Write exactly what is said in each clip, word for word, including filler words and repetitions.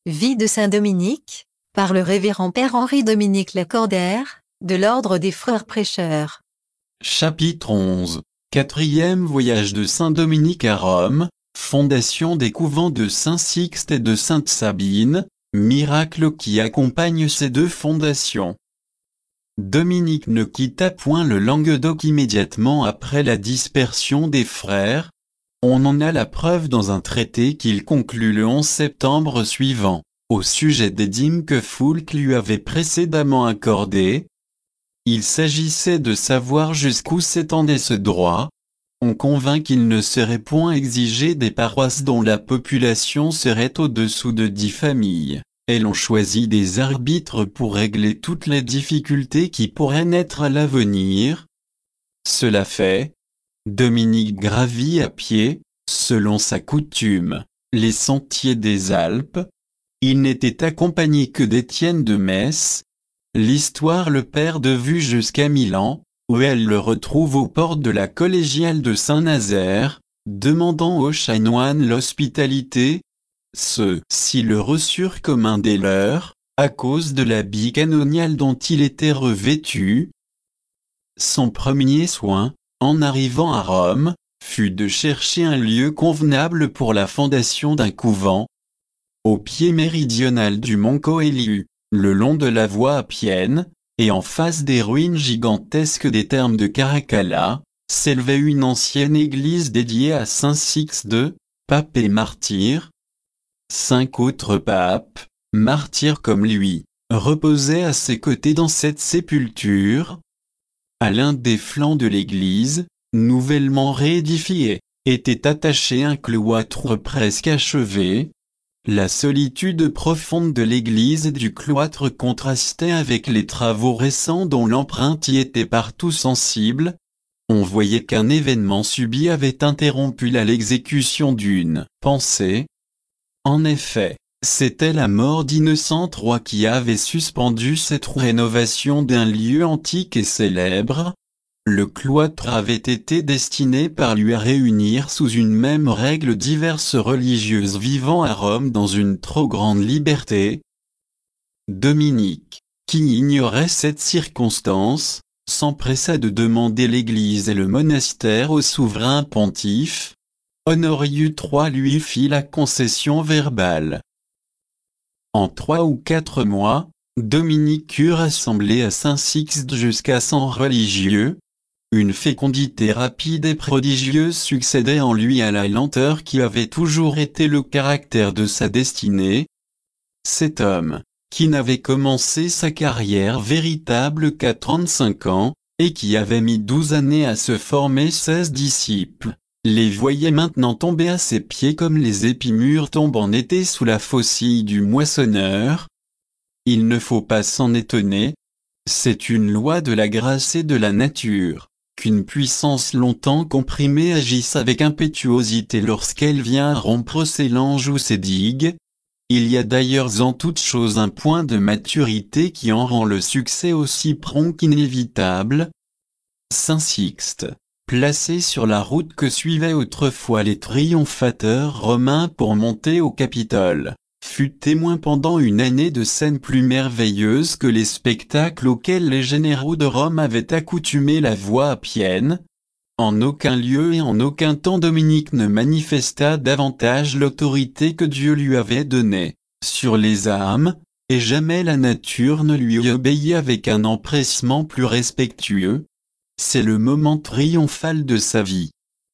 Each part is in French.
Vie de saint Dominique, par le révérend Père Henri-Dominique Lacordaire, de l'Ordre des Frères Prêcheurs. Chapitre onze. Quatrième voyage de saint Dominique à Rome, fondation des couvents de saint Sixte et de sainte Sabine, miracle qui accompagne ces deux fondations. Dominique ne quitta point le Languedoc immédiatement après la dispersion des frères. On en a la preuve dans un traité qu'il conclut le onze septembre suivant, au sujet des dîmes que Foulques lui avait précédemment accordées. Il s'agissait de savoir jusqu'où s'étendait ce droit. On convint qu'il ne serait point exigé des paroisses dont la population serait au-dessous de dix familles, et l'on choisit des arbitres pour régler toutes les difficultés qui pourraient naître à l'avenir. Cela fait, Dominique gravit à pied, selon sa coutume, les sentiers des Alpes. Il n'était accompagné que d'Étienne de Metz. L'histoire le perd de vue jusqu'à Milan, où elle le retrouve aux portes de la collégiale de Saint-Nazaire, demandant aux chanoines l'hospitalité. Ceux-ci le reçurent comme un des leurs, à cause de l'habit canonial dont il était revêtu. Son premier soin, en arrivant à Rome, fut de chercher un lieu convenable pour la fondation d'un couvent. Au pied méridional du mont Coeliu, le long de la voie appienne, et en face des ruines gigantesques des thermes de Caracalla, s'élevait une ancienne église dédiée à saint Sixte, pape et martyr. Cinq autres papes, martyrs comme lui, reposaient à ses côtés dans cette sépulture. À l'un des flancs de l'église, nouvellement réédifié, était attaché un cloître presque achevé. La solitude profonde de l'église et du cloître contrastait avec les travaux récents dont l'empreinte y était partout sensible. On voyait qu'un événement subit avait interrompu la l'exécution d'une pensée. En effet, c'était la mort d'Innocent trois qui avait suspendu cette rénovation d'un lieu antique et célèbre. Le cloître avait été destiné par lui à réunir sous une même règle diverses religieuses vivant à Rome dans une trop grande liberté. Dominique, qui ignorait cette circonstance, s'empressa de demander l'église et le monastère au souverain pontife. Honorius trois lui fit la concession verbale. En trois ou quatre mois, Dominique eut rassemblé à saint Sixte jusqu'à cent religieux. Une fécondité rapide et prodigieuse succédait en lui à la lenteur qui avait toujours été le caractère de sa destinée. Cet homme, qui n'avait commencé sa carrière véritable qu'à trente-cinq ans, et qui avait mis douze années à se former seize disciples, les voyait maintenant tomber à ses pieds comme les épis mûrs tombent en été sous la faucille du moissonneur. Il ne faut pas s'en étonner. C'est une loi de la grâce et de la nature, qu'une puissance longtemps comprimée agisse avec impétuosité lorsqu'elle vient rompre ses langes ou ses digues. Il y a d'ailleurs en toute chose un point de maturité qui en rend le succès aussi prompt qu'inévitable. Saint Sixte, placé sur la route que suivaient autrefois les triomphateurs romains pour monter au Capitole, fut témoin pendant une année de scènes plus merveilleuses que les spectacles auxquels les généraux de Rome avaient accoutumé la voie appienne. En aucun lieu et en aucun temps Dominique ne manifesta davantage l'autorité que Dieu lui avait donnée sur les âmes, et jamais la nature ne lui obéit avec un empressement plus respectueux. C'est le moment triomphal de sa vie.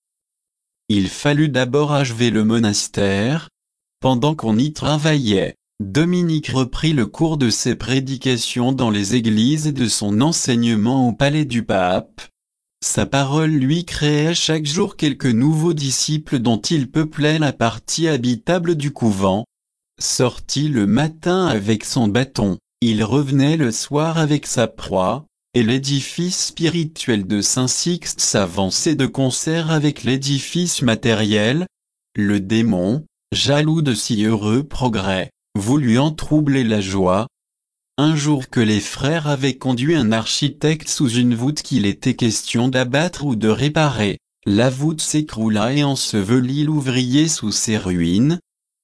Il fallut d'abord achever le monastère. Pendant qu'on y travaillait, Dominique reprit le cours de ses prédications dans les églises et de son enseignement au palais du pape. Sa parole lui créait chaque jour quelques nouveaux disciples dont il peuplait la partie habitable du couvent. Sorti le matin avec son bâton, il revenait le soir avec sa proie, et l'édifice spirituel de saint Sixte s'avançait de concert avec l'édifice matériel. Le démon, jaloux de si heureux progrès, voulut en troubler la joie. Un jour que les frères avaient conduit un architecte sous une voûte qu'il était question d'abattre ou de réparer, la voûte s'écroula et ensevelit l'ouvrier sous ses ruines.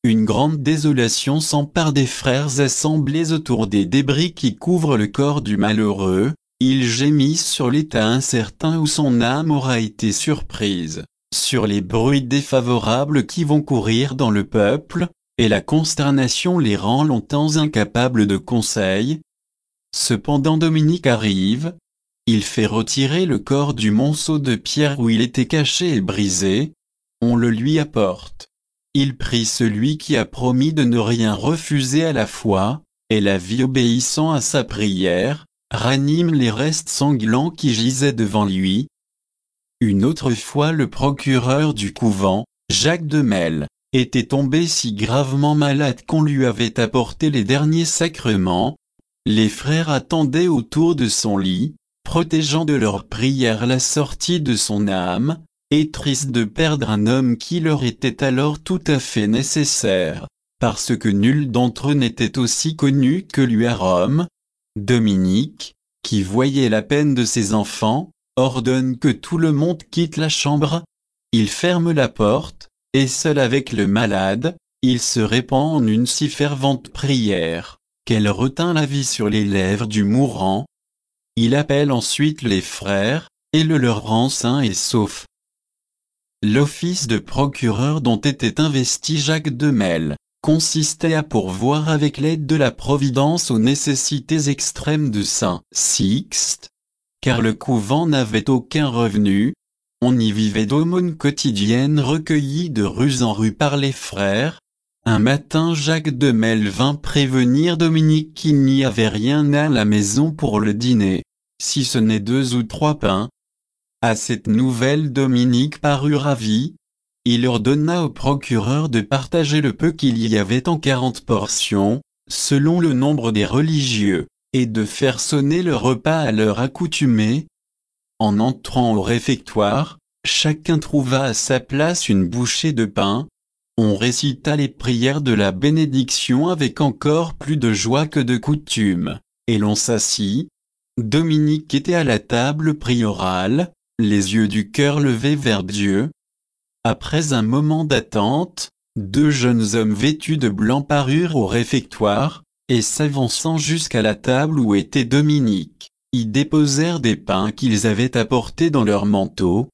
Une grande désolation s'empare des frères assemblés autour des débris qui couvrent le corps du malheureux. Ils gémissent sur l'état incertain où son âme aura été surprise, sur les bruits défavorables qui vont courir dans le peuple, et la consternation les rend longtemps incapables de conseil. Cependant Dominique arrive. Il fait retirer le corps du monceau de pierre où il était caché et brisé. On le lui apporte. Il prie celui qui a promis de ne rien refuser à la foi, et la vie obéissant à sa prière, ranime les restes sanglants qui gisaient devant lui. Une autre fois le procureur du couvent, Jacques Demel, était tombé si gravement malade qu'on lui avait apporté les derniers sacrements. Les frères attendaient autour de son lit, protégeant de leurs prières la sortie de son âme, et tristes de perdre un homme qui leur était alors tout à fait nécessaire, parce que nul d'entre eux n'était aussi connu que lui à Rome. Dominique, qui voyait la peine de ses enfants, ordonne que tout le monde quitte la chambre. Il ferme la porte, et seul avec le malade, il se répand en une si fervente prière, qu'elle retint la vie sur les lèvres du mourant. Il appelle ensuite les frères, et le leur rend sain et sauf. L'office de procureur dont était investi Jacques Demel consistait à pourvoir avec l'aide de la Providence aux nécessités extrêmes de Saint Sixte, car le couvent n'avait aucun revenu. On y vivait d'aumônes quotidiennes recueillies de rue en rue par les frères. Un matin Jacques Demel vint prévenir Dominique qu'il n'y avait rien à la maison pour le dîner, si ce n'est deux ou trois pains. À cette nouvelle Dominique parut ravi. Il ordonna au procureur de partager le peu qu'il y avait en quarante portions, selon le nombre des religieux, et de faire sonner le repas à l'heure accoutumée. En entrant au réfectoire, chacun trouva à sa place une bouchée de pain. On récita les prières de la bénédiction avec encore plus de joie que de coutume, et l'on s'assit. Dominique était à la table priorale, les yeux du cœur levés vers Dieu. Après un moment d'attente, deux jeunes hommes vêtus de blanc parurent au réfectoire, et s'avançant jusqu'à la table où était Dominique, y déposèrent des pains qu'ils avaient apportés dans leurs manteaux.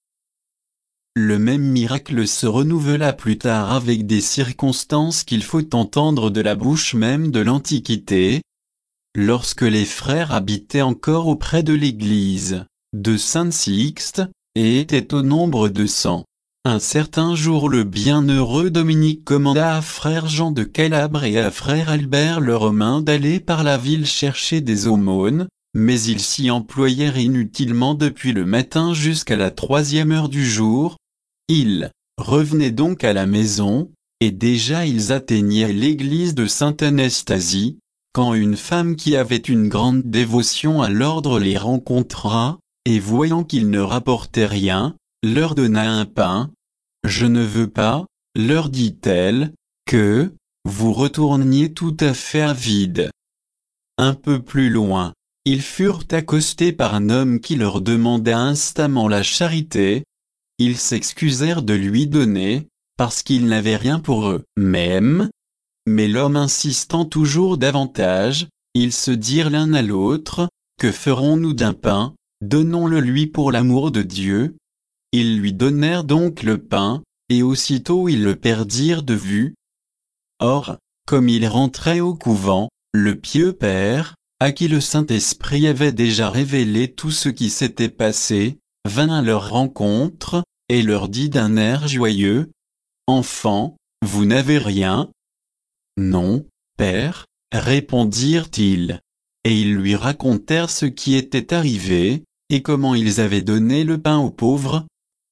Le même miracle se renouvela plus tard avec des circonstances qu'il faut entendre de la bouche même de l'Antiquité. Lorsque les frères habitaient encore auprès de l'église de Saint-Sixte, et étaient au nombre de cent, un certain jour le bienheureux Dominique commanda à frère Jean de Calabre et à frère Albert le Romain d'aller par la ville chercher des aumônes, mais ils s'y employèrent inutilement depuis le matin jusqu'à la troisième heure du jour. Ils revenaient donc à la maison, et déjà ils atteignaient l'église de Sainte-Anastasie, quand une femme qui avait une grande dévotion à l'ordre les rencontra, et voyant qu'ils ne rapportaient rien, leur donna un pain. « Je ne veux pas, leur dit-elle, que vous retourniez tout à fait à vide. » Un peu plus loin, ils furent accostés par un homme qui leur demanda instamment la charité. Ils s'excusèrent de lui donner, parce qu'ils n'avaient rien pour eux-mêmes. Mais l'homme insistant toujours davantage, ils se dirent l'un à l'autre, « Que ferons-nous d'un pain? Donnons-le lui pour l'amour de Dieu. » Ils lui donnèrent donc le pain, et aussitôt ils le perdirent de vue. Or, comme il rentrait au couvent, le pieux père, à qui le Saint-Esprit avait déjà révélé tout ce qui s'était passé, vint à leur rencontre, et leur dit d'un air joyeux, « Enfants, vous n'avez rien? » « Non, père, répondirent-ils. Et ils lui racontèrent ce qui était arrivé, et comment ils avaient donné le pain aux pauvres.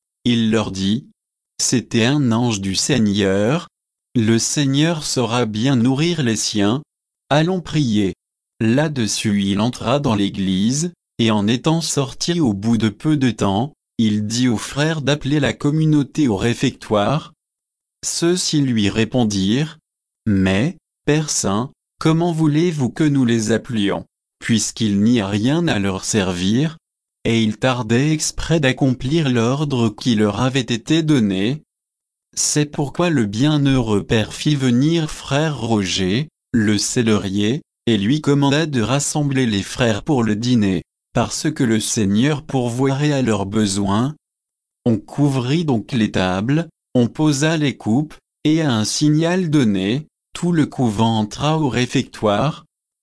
Il leur dit, « C'était un ange du Seigneur. Le Seigneur saura bien nourrir les siens. Allons prier. » Là-dessus il entra dans l'église, et en étant sorti au bout de peu de temps, il dit aux frères d'appeler la communauté au réfectoire. Ceux-ci lui répondirent, « Mais, Père Saint, comment voulez-vous que nous les appelions, puisqu'il n'y a rien à leur servir ?» Et ils tardaient exprès d'accomplir l'ordre qui leur avait été donné. C'est pourquoi le bienheureux père fit venir frère Roger, le cellerier, et lui commanda de rassembler les frères pour le dîner, parce que le Seigneur pourvoirait à leurs besoins. On couvrit donc les tables, on posa les coupes, et à un signal donné, tout le couvent entra au réfectoire.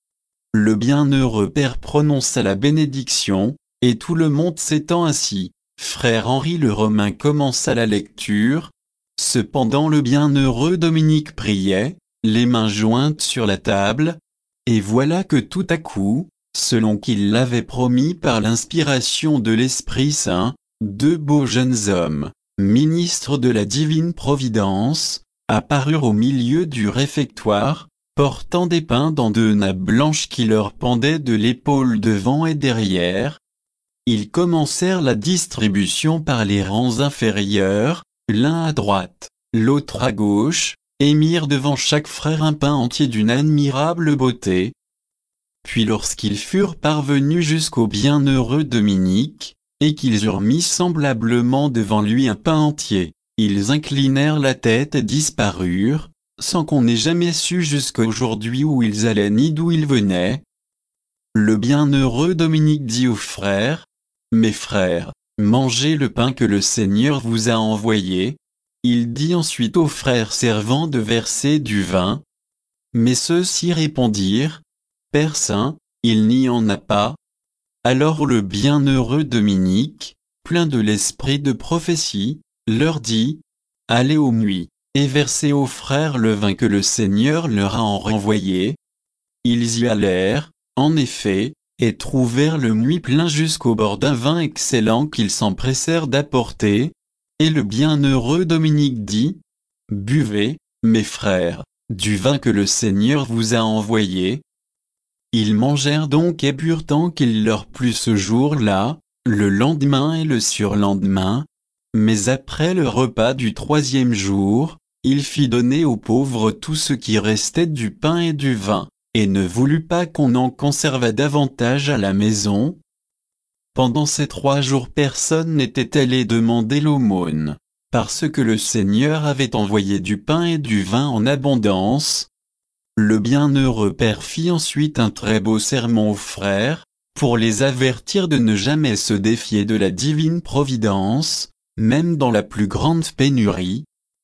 Le bienheureux père prononça la bénédiction, et tout le monde s'étant assis, frère Henri le Romain commença la lecture. Cependant le bienheureux Dominique priait, les mains jointes sur la table, et voilà que tout à coup, selon qu'il l'avait promis par l'inspiration de l'Esprit Saint, deux beaux jeunes hommes, ministres de la divine providence, apparurent au milieu du réfectoire, portant des pains dans deux nappes blanches qui leur pendaient de l'épaule devant et derrière. Ils commencèrent la distribution par les rangs inférieurs, l'un à droite, l'autre à gauche, et mirent devant chaque frère un pain entier d'une admirable beauté. Puis lorsqu'ils furent parvenus jusqu'au bienheureux Dominique, et qu'ils eurent mis semblablement devant lui un pain entier, ils inclinèrent la tête et disparurent, sans qu'on ait jamais su jusqu'à aujourd'hui où ils allaient ni d'où ils venaient. Le bienheureux Dominique dit aux frères: « Mes frères, mangez le pain que le Seigneur vous a envoyé. » Il dit ensuite aux frères servants de verser du vin. Mais ceux-ci répondirent: « Père Saint, il n'y en a pas. » Alors le bienheureux Dominique, plein de l'esprit de prophétie, leur dit: « Allez aux nuits, et versez aux frères le vin que le Seigneur leur a renvoyé. » Ils y allèrent, en effet, et trouvèrent le nuit plein jusqu'au bord d'un vin excellent qu'ils s'empressèrent d'apporter. Et le bienheureux Dominique dit: « Buvez, mes frères, du vin que le Seigneur vous a envoyé. » Ils mangèrent donc et burent tant qu'il leur plut ce jour-là, le lendemain et le surlendemain. Mais après le repas du troisième jour, il fit donner aux pauvres tout ce qui restait du pain et du vin, et ne voulut pas qu'on en conservât davantage à la maison. Pendant ces trois jours personne n'était allé demander l'aumône, parce que le Seigneur avait envoyé du pain et du vin en abondance. Le bienheureux père fit ensuite un très beau sermon aux frères, pour les avertir de ne jamais se défier de la divine providence, même dans la plus grande pénurie.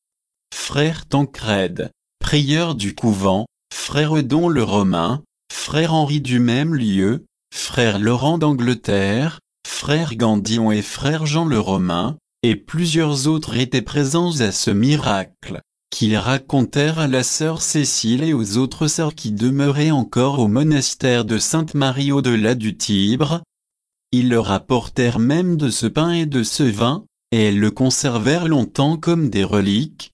Frère Tancrède, prieur du couvent, frère Eudon le Romain, frère Henri du même lieu, frère Laurent d'Angleterre, frère Gandillon et frère Jean le Romain, et plusieurs autres étaient présents à ce miracle, qu'ils racontèrent à la sœur Cécile et aux autres sœurs qui demeuraient encore au monastère de Sainte-Marie au-delà du Tibre. Ils leur apportèrent même de ce pain et de ce vin, et elles le conservèrent longtemps comme des reliques.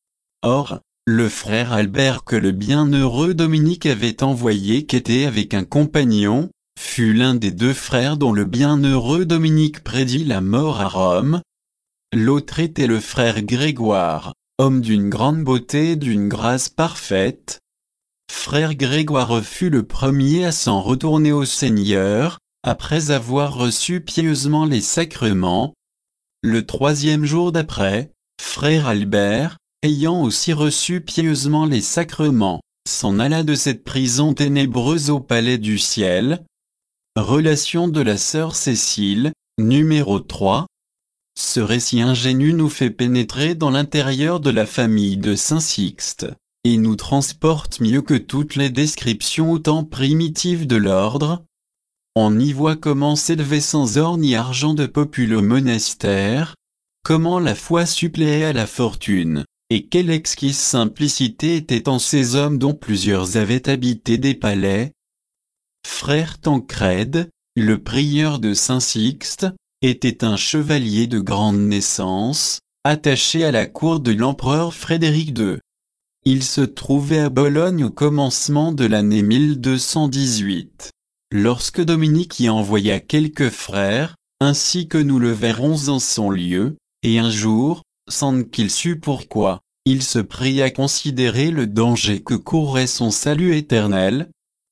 Or, le frère Albert que le bienheureux Dominique avait envoyé quêter avec un compagnon, fut l'un des deux frères dont le bienheureux Dominique prédit la mort à Rome. L'autre était le frère Grégoire, homme d'une grande beauté et d'une grâce parfaite. Frère Grégoire fut le premier à s'en retourner au Seigneur, après avoir reçu pieusement les sacrements. Le troisième jour d'après, frère Albert, ayant aussi reçu pieusement les sacrements, s'en alla de cette prison ténébreuse au palais du ciel. Relation de la sœur Cécile, numéro trois. Ce récit ingénu nous fait pénétrer dans l'intérieur de la famille de Saint Sixte, et nous transporte mieux que toutes les descriptions autant primitives de l'ordre. On y voit comment s'élevait sans or ni argent de populeux monastère, comment la foi suppléait à la fortune, et quelle exquise simplicité était en ces hommes dont plusieurs avaient habité des palais. Frère Tancrède, le prieur de Saint Sixte, était un chevalier de grande naissance, attaché à la cour de l'empereur Frédéric deux. Il se trouvait à Bologne au commencement de l'année mille deux cent dix-huit, lorsque Dominique y envoya quelques frères, ainsi que nous le verrons en son lieu, et un jour, sans qu'il sût pourquoi, il se prit à considérer le danger que courait son salut éternel.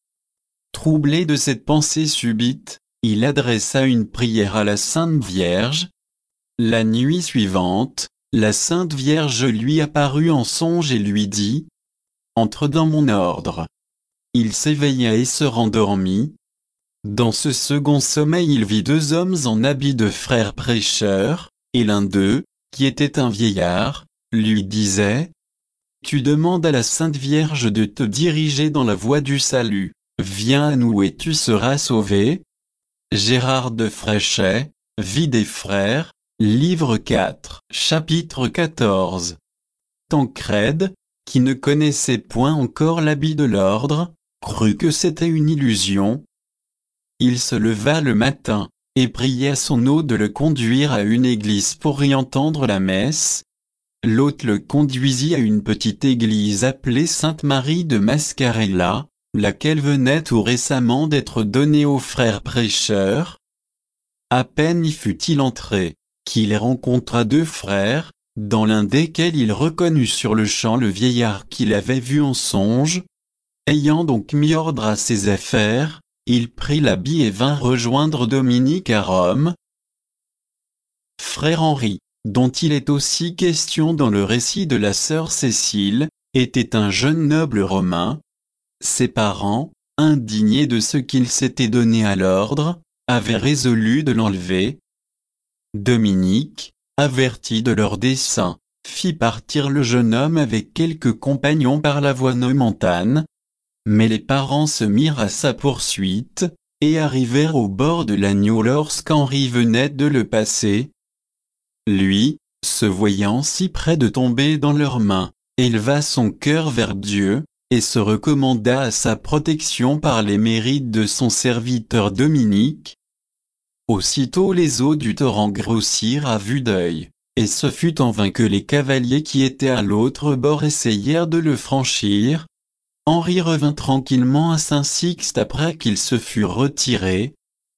Troublé de cette pensée subite, il adressa une prière à la Sainte Vierge. La nuit suivante, la Sainte Vierge lui apparut en songe et lui dit : « Entre dans mon ordre. » Il s'éveilla et se rendormit. Dans ce second sommeil il vit deux hommes en habits de frères prêcheurs, et l'un d'eux, qui était un vieillard, lui disait : « Tu demandes à la Sainte Vierge de te diriger dans la voie du salut. Viens à nous et tu seras sauvé. » Gérard de Fréchet, Vie des frères, livre quatre, chapitre quatorze. Tancrède, qui ne connaissait point encore l'habit de l'ordre, crut que c'était une illusion. Il se leva le matin, et pria son hôte de le conduire à une église pour y entendre la messe. L'hôte le conduisit à une petite église appelée Sainte-Marie de Mascarella, laquelle venait tout récemment d'être donnée aux frères prêcheurs. À peine y fut-il entré, qu'il rencontra deux frères, dans l'un desquels il reconnut sur-le-champ le vieillard qu'il avait vu en songe. Ayant donc mis ordre à ses affaires, il prit l'habit et vint rejoindre Dominique à Rome. Frère Henri, dont il est aussi question dans le récit de la sœur Cécile, était un jeune noble romain. Ses parents, indignés de ce qu'il s'était donné à l'ordre, avaient résolu de l'enlever. Dominique, averti de leur dessein, fit partir le jeune homme avec quelques compagnons par la voie nomentane. Mais les parents se mirent à sa poursuite, et arrivèrent au bord de l'agneau lorsqu'Henri venait de le passer. Lui, se voyant si près de tomber dans leurs mains, éleva son cœur vers Dieu, et se recommanda à sa protection par les mérites de son serviteur Dominique. Aussitôt les eaux du torrent grossirent à vue d'œil, et ce fut en vain que les cavaliers qui étaient à l'autre bord essayèrent de le franchir. Henri revint tranquillement à Saint-Sixte après qu'il se fut retiré.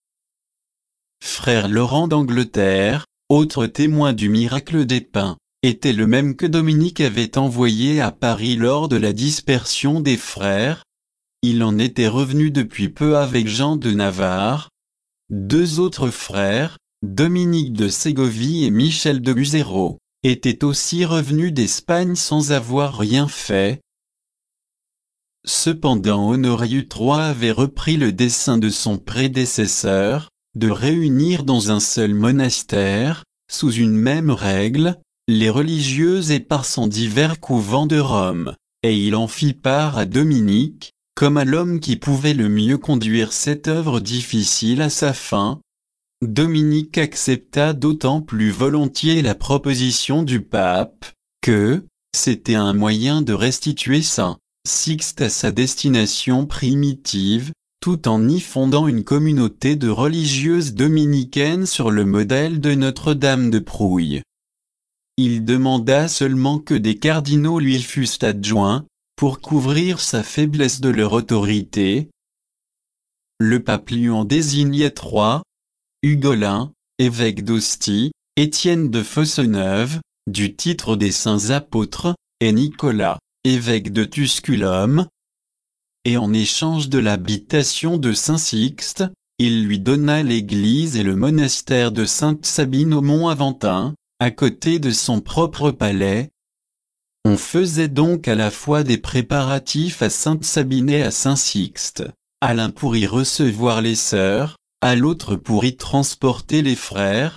Frère Laurent d'Angleterre, autre témoin du miracle des pains, était le même que Dominique avait envoyé à Paris lors de la dispersion des frères. Il en était revenu depuis peu avec Jean de Navarre. Deux autres frères, Dominique de Ségovie et Michel de Buzero, étaient aussi revenus d'Espagne sans avoir rien fait. Cependant Honorius trois avait repris le dessein de son prédécesseur, de réunir dans un seul monastère, sous une même règle, les religieuses éparses en divers couvents de Rome, et il en fit part à Dominique, comme à l'homme qui pouvait le mieux conduire cette œuvre difficile à sa fin. Dominique accepta d'autant plus volontiers la proposition du pape, que, c'était un moyen de restituer Saint Sixte à sa destination primitive, tout en y fondant une communauté de religieuses dominicaines sur le modèle de Notre-Dame de Prouille. Il demanda seulement que des cardinaux lui fussent adjoints, pour couvrir sa faiblesse de leur autorité. Le pape lui en désignait trois: Hugolin, évêque d'Ostie, Étienne de Fosseneuve, du titre des saints apôtres, et Nicolas, évêque de Tusculum. Et en échange de l'habitation de Saint-Sixte, il lui donna l'église et le monastère de Sainte-Sabine au Mont-Aventin, à côté de son propre palais. On faisait donc à la fois des préparatifs à Sainte-Sabine et à Saint-Sixte, à l'un pour y recevoir les sœurs, à l'autre pour y transporter les frères.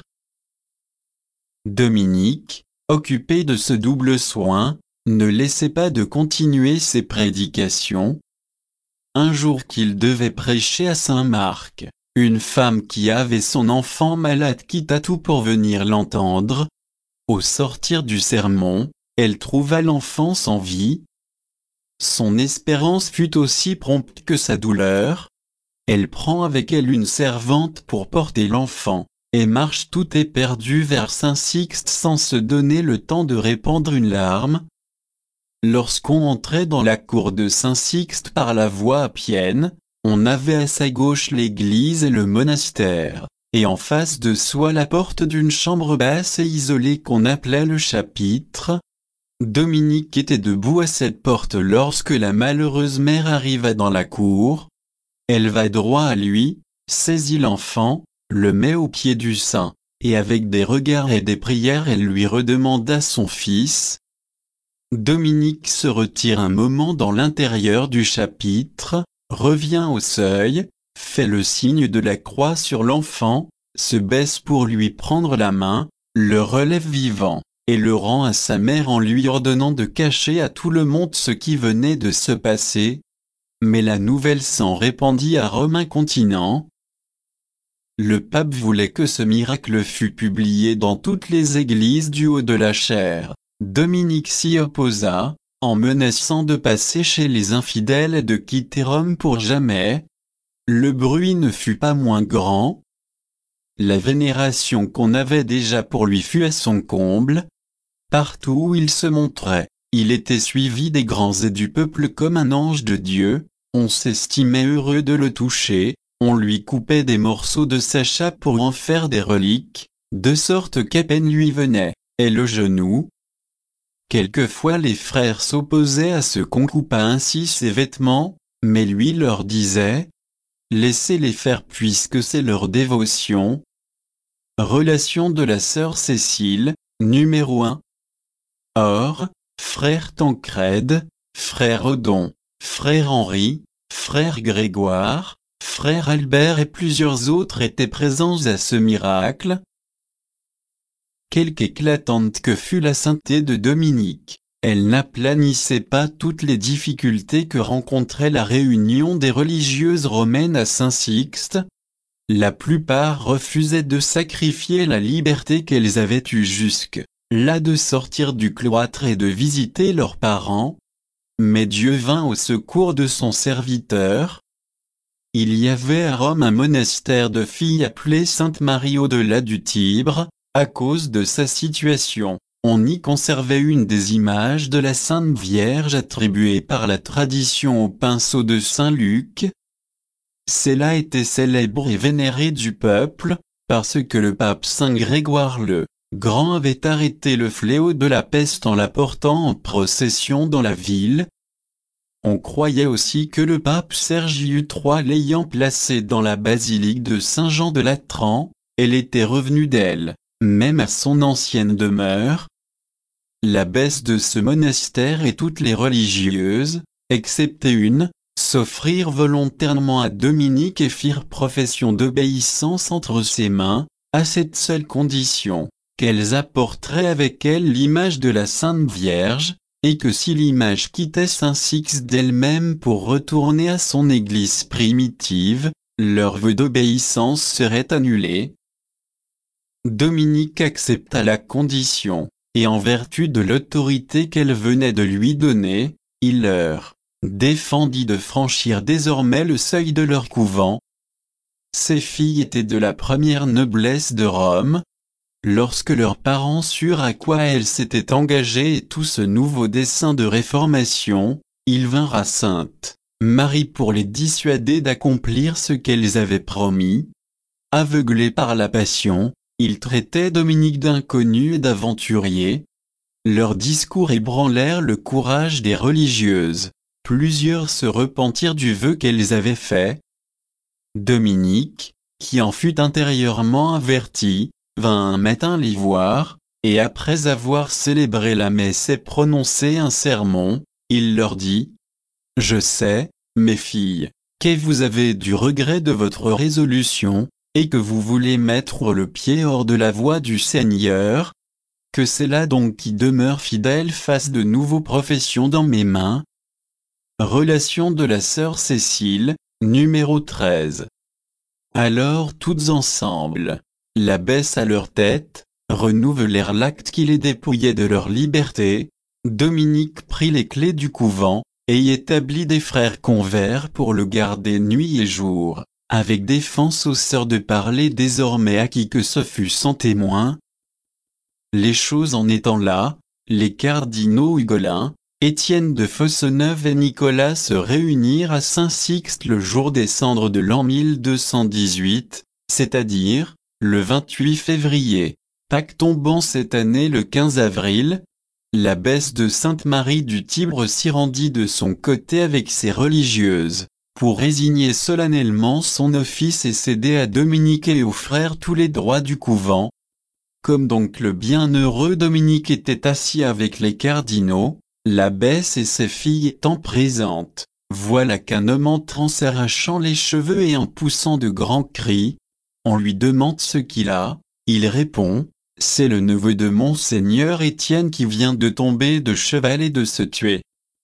Dominique, occupé de ce double soin, ne laissait pas de continuer ses prédications. Un jour qu'il devait prêcher à Saint-Marc, une femme qui avait son enfant malade quitta tout pour venir l'entendre. Au sortir du sermon, elle trouva l'enfant sans vie. Son espérance fut aussi prompte que sa douleur. Elle prend avec elle une servante pour porter l'enfant, et marche tout éperdue vers Saint-Sixte sans se donner le temps de répandre une larme. Lorsqu'on entrait dans la cour de Saint-Sixte par la voie appienne, on avait à sa gauche l'église et le monastère, et en face de soi la porte d'une chambre basse et isolée qu'on appelait le chapitre. Dominique était debout à cette porte lorsque la malheureuse mère arriva dans la cour. Elle va droit à lui, saisit l'enfant, le met aux pieds du saint, et avec des regards et des prières elle lui redemanda son fils. Dominique se retire un moment dans l'intérieur du chapitre, revient au seuil, fait le signe de la croix sur l'enfant, se baisse pour lui prendre la main, le relève vivant, et le rend à sa mère en lui ordonnant de cacher à tout le monde ce qui venait de se passer. Mais la nouvelle s'en répandit à Rome incontinent. Le pape voulait que ce miracle fût publié dans toutes les églises du haut de la chaire. Dominique s'y opposa, en menaçant de passer chez les infidèles et de quitter Rome pour jamais. Le bruit ne fut pas moins grand. La vénération qu'on avait déjà pour lui fut à son comble. Partout où il se montrait, il était suivi des grands et du peuple comme un ange de Dieu, on s'estimait heureux de le toucher, on lui coupait des morceaux de sa chape pour en faire des reliques, de sorte qu'à peine lui venait, et le genou. Quelquefois les frères s'opposaient à ce qu'on coupât ainsi ses vêtements, mais lui leur disait: laissez-les faire puisque c'est leur dévotion. Relation de la sœur Cécile, numéro un. Or, frère Tancrède, frère Odon, frère Henri, frère Grégoire, frère Albert et plusieurs autres étaient présents à ce miracle. Quelque éclatante que fût la sainteté de Dominique, elle n'aplanissait pas toutes les difficultés que rencontrait la réunion des religieuses romaines à Saint-Sixte. La plupart refusaient de sacrifier la liberté qu'elles avaient eue jusque-là de sortir du cloître et de visiter leurs parents. Mais Dieu vint au secours de son serviteur. Il y avait à Rome un monastère de filles appelé Sainte-Marie au-delà du Tibre. À cause de sa situation, on y conservait une des images de la Sainte Vierge attribuée par la tradition au pinceau de Saint Luc. Celle-là était célèbre et vénérée du peuple, parce que le pape Saint Grégoire le Grand avait arrêté le fléau de la peste en la portant en procession dans la ville. On croyait aussi que le pape Sergius trois l'ayant placée dans la basilique de Saint-Jean de Latran, elle était revenue d'elle, même à son ancienne demeure. L'abbesse de ce monastère et toutes les religieuses, excepté une, s'offrirent volontairement à Dominique et firent profession d'obéissance entre ses mains, à cette seule condition, qu'elles apporteraient avec elles l'image de la Sainte Vierge, et que si l'image quittait Saint-Sixte d'elle-même pour retourner à son église primitive, leur vœu d'obéissance serait annulé. Dominique accepta la condition, et en vertu de l'autorité qu'elle venait de lui donner, il leur défendit de franchir désormais le seuil de leur couvent. Ces filles étaient de la première noblesse de Rome. Lorsque leurs parents surent à quoi elles s'étaient engagées et tout ce nouveau dessein de réformation, ils vinrent à Sainte Marie pour les dissuader d'accomplir ce qu'elles avaient promis. Aveuglés par la passion, ils traitaient Dominique d'inconnu et d'aventurier. Leurs discours ébranlèrent le courage des religieuses. Plusieurs se repentirent du vœu qu'elles avaient fait. Dominique, qui en fut intérieurement averti, vint un matin les voir, et après avoir célébré la messe et prononcé un sermon, il leur dit: « Je sais, mes filles, que vous avez du regret de votre résolution, et que vous voulez mettre le pied hors de la voie du Seigneur. Que c'est là donc qui demeure fidèle fasse de nouveau profession dans mes mains. » Relation de la sœur Cécile, numéro treize. Alors toutes ensemble, l'abbesse à leur tête, renouvelèrent l'acte qui les dépouillait de leur liberté. Dominique prit les clés du couvent, et y établit des frères convers pour le garder nuit et jour, avec défense aux sœurs de parler désormais à qui que ce fût sans témoin. Les choses en étant là, les cardinaux Hugolin, Étienne de Fosseneuve et Nicolas se réunirent à Saint-Sixte le jour des cendres de l'an mille deux cent dix-huit, c'est-à-dire, le vingt-huit février, Pâques tombant cette année le quinze avril. L'abbesse de Sainte-Marie du Tibre s'y rendit de son côté avec ses religieuses, pour résigner solennellement son office et céder à Dominique et aux frères tous les droits du couvent. Comme donc le bienheureux Dominique était assis avec les cardinaux, l'abbesse et ses filles étant présentes, voilà qu'un homme entrant s'arrachant les cheveux et en poussant de grands cris, on lui demande ce qu'il a, il répond, « C'est le neveu de Monseigneur Étienne qui vient de tomber de cheval et de se tuer. »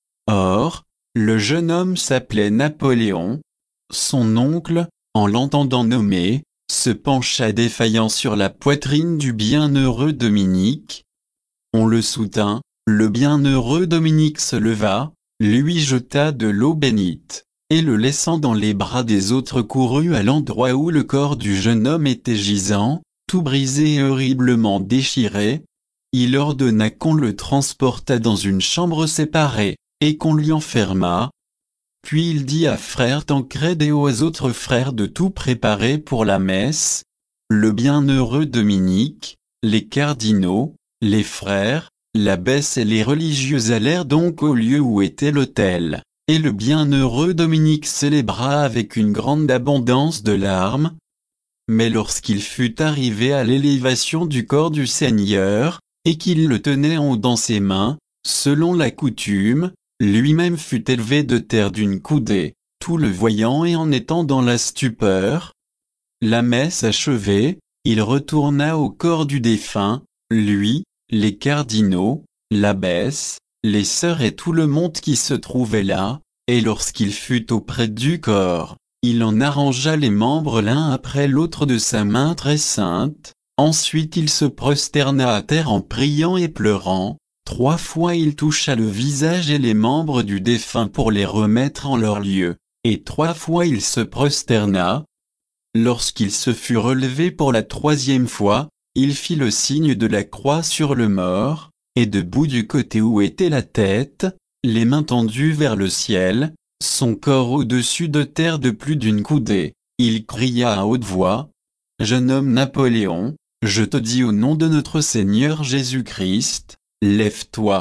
Or, le jeune homme s'appelait Napoléon. Son oncle, en l'entendant nommer, se pencha défaillant sur la poitrine du bienheureux Dominique. On le soutint, le bienheureux Dominique se leva, lui jeta de l'eau bénite, et le laissant dans les bras des autres courut à l'endroit où le corps du jeune homme était gisant, tout brisé et horriblement déchiré. Il ordonna qu'on le transportât dans une chambre séparée, et qu'on l'y enfermât. Puis il dit à frère Tancrède et aux autres frères de tout préparer pour la messe. Le bienheureux Dominique, les cardinaux, les frères, l'abbesse et les religieux allèrent donc au lieu où était l'autel, et le bienheureux Dominique célébra avec une grande abondance de larmes. Mais lorsqu'il fut arrivé à l'élévation du corps du Seigneur, et qu'il le tenait en haut dans ses mains, selon la coutume, lui-même fut élevé de terre d'une coudée, tout le voyant et en étant dans la stupeur. La messe achevée, il retourna au corps du défunt, lui, les cardinaux, l'abbesse, les sœurs et tout le monde qui se trouvait là, et lorsqu'il fut auprès du corps, il en arrangea les membres l'un après l'autre de sa main très sainte. Ensuite il se prosterna à terre en priant et pleurant. Trois fois il toucha le visage et les membres du défunt pour les remettre en leur lieu, et trois fois il se prosterna. Lorsqu'il se fut relevé pour la troisième fois, il fit le signe de la croix sur le mort, et debout du côté où était la tête, les mains tendues vers le ciel, son corps au-dessus de terre de plus d'une coudée, il cria à haute voix, « Jeune homme Napoléon, je te dis au nom de notre Seigneur Jésus-Christ, lève-toi. »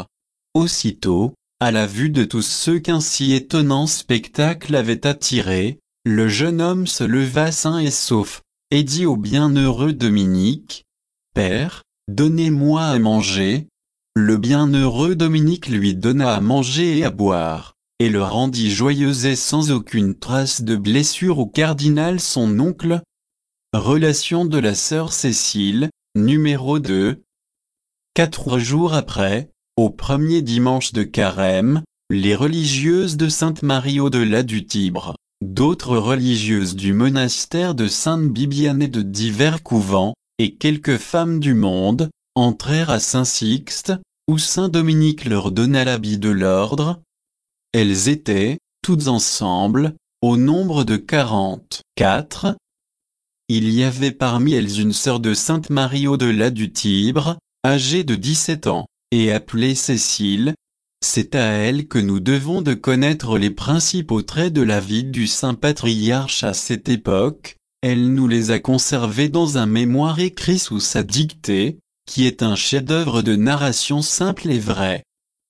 Aussitôt, à la vue de tous ceux qu'un si étonnant spectacle avait attiré, le jeune homme se leva sain et sauf, et dit au bienheureux Dominique, « Père, donnez-moi à manger. » Le bienheureux Dominique lui donna à manger et à boire, et le rendit joyeux et sans aucune trace de blessure au cardinal son oncle. Relation de la sœur Cécile, numéro deux. Quatre jours après, au premier dimanche de Carême, les religieuses de Sainte-Marie au-delà du Tibre, d'autres religieuses du monastère de Sainte-Bibiane et de divers couvents, et quelques femmes du monde, entrèrent à Saint-Sixte, où Saint-Dominique leur donna l'habit de l'ordre. Elles étaient, toutes ensemble, au nombre de quarante-quatre. Il y avait parmi elles une sœur de Sainte-Marie au-delà du Tibre, âgée de dix-sept ans, et appelée Cécile. C'est à elle que nous devons de connaître les principaux traits de la vie du saint patriarche à cette époque. Elle nous les a conservés dans un mémoire écrit sous sa dictée, qui est un chef-d'œuvre de narration simple et vraie.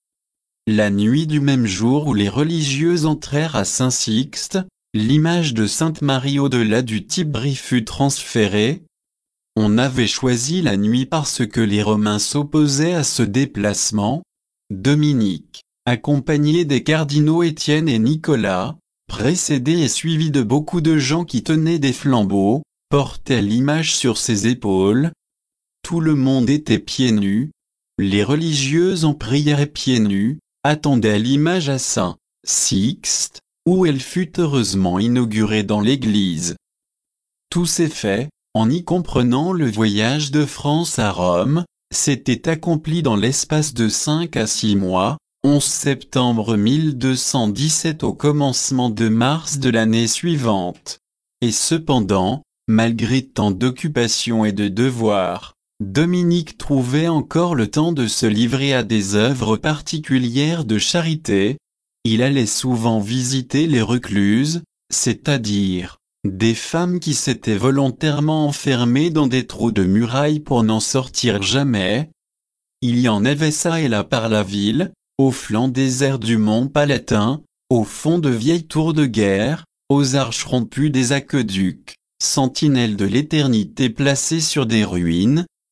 La nuit du même jour où les religieuses entrèrent à Saint-Sixte, l'image de Sainte Marie au-delà du Tibre y fut transférée. On avait choisi la nuit parce que les Romains s'opposaient à ce déplacement. Dominique, accompagné des cardinaux Étienne et Nicolas, précédé et suivi de beaucoup de gens qui tenaient des flambeaux, portait l'image sur ses épaules. Tout le monde était pieds nus. Les religieuses en prière et pieds nus, attendaient l'image à Saint-Sixte, où elle fut heureusement inaugurée dans l'église. Tout s'est fait, en y comprenant le voyage de France à Rome, s'était accompli dans l'espace de cinq à six mois, onze septembre mille deux cent dix-sept au commencement de mars de l'année suivante. Et cependant, malgré tant d'occupations et de devoirs, Dominique trouvait encore le temps de se livrer à des œuvres particulières de charité. Il allait souvent visiter les recluses, c'est-à-dire des femmes qui s'étaient volontairement enfermées dans des trous de murailles pour n'en sortir jamais. Il y en avait ça et là par la ville, au flanc désert du mont Palatin, au fond de vieilles tours de guerre, aux arches rompues des aqueducs, sentinelles de l'éternité placées sur des ruines.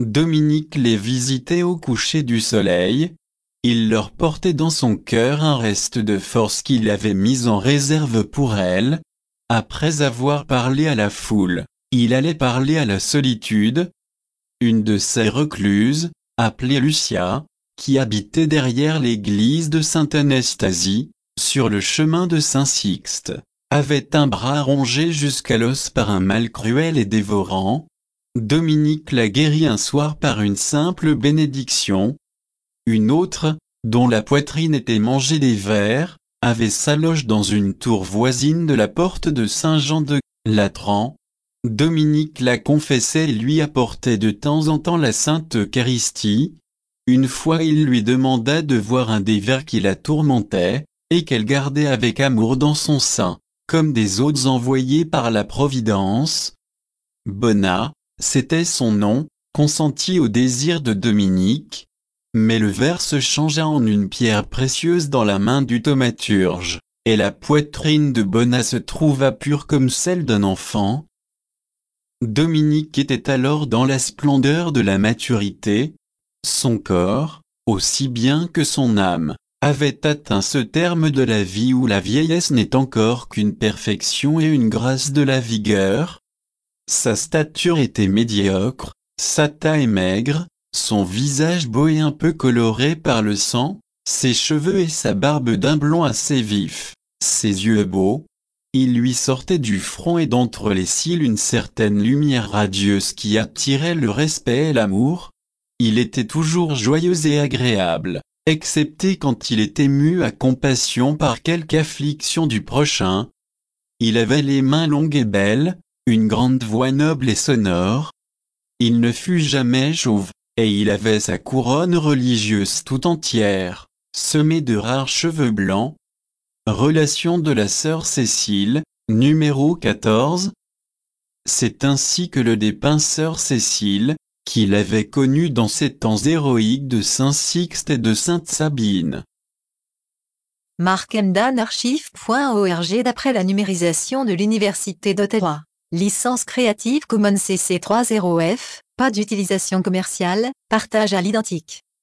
Dominique les visitait au coucher du soleil. Il leur portait dans son cœur un reste de force qu'il avait mis en réserve pour elles. Après avoir parlé à la foule, il allait parler à la solitude. Une de ces recluses, appelée Lucia, qui habitait derrière l'église de Sainte-Anastasie, sur le chemin de Saint-Sixte, avait un bras rongé jusqu'à l'os par un mal cruel et dévorant. Dominique la guérit un soir par une simple bénédiction. Une autre, dont la poitrine était mangée des vers, avait sa loge dans une tour voisine de la porte de Saint-Jean de Latran. Dominique la confessait et lui apportait de temps en temps la Sainte Eucharistie. Une fois il lui demanda de voir un des vers qui la tourmentait, et qu'elle gardait avec amour dans son sein, comme des hôtes envoyés par la Providence. Bona, c'était son nom, consentit au désir de Dominique. Mais le ver se changea en une pierre précieuse dans la main du thaumaturge, et la poitrine de Bona se trouva pure comme celle d'un enfant. Dominique était alors dans la splendeur de la maturité. Son corps, aussi bien que son âme, avait atteint ce terme de la vie où la vieillesse n'est encore qu'une perfection et une grâce de la vigueur. Sa stature était médiocre, sa taille maigre, son visage beau et un peu coloré par le sang, ses cheveux et sa barbe d'un blond assez vif, ses yeux beaux. Il lui sortait du front et d'entre les cils une certaine lumière radieuse qui attirait le respect et l'amour. Il était toujours joyeux et agréable, excepté quand il était ému à compassion par quelque affliction du prochain. Il avait les mains longues et belles, une grande voix noble et sonore. Il ne fut jamais chauve, et il avait sa couronne religieuse tout entière, semée de rares cheveux blancs. Relation de la sœur Cécile, numéro quatorze. C'est ainsi que le dépeint sœur Cécile, qu'il avait connu dans ces temps héroïques de Saint-Sixte et de Sainte-Sabine. Markendan archive point org. D'après la numérisation de l'Université d'Ottawa. Licence Creative Commons C C trois point zéro F, pas d'utilisation commerciale, partage à l'identique.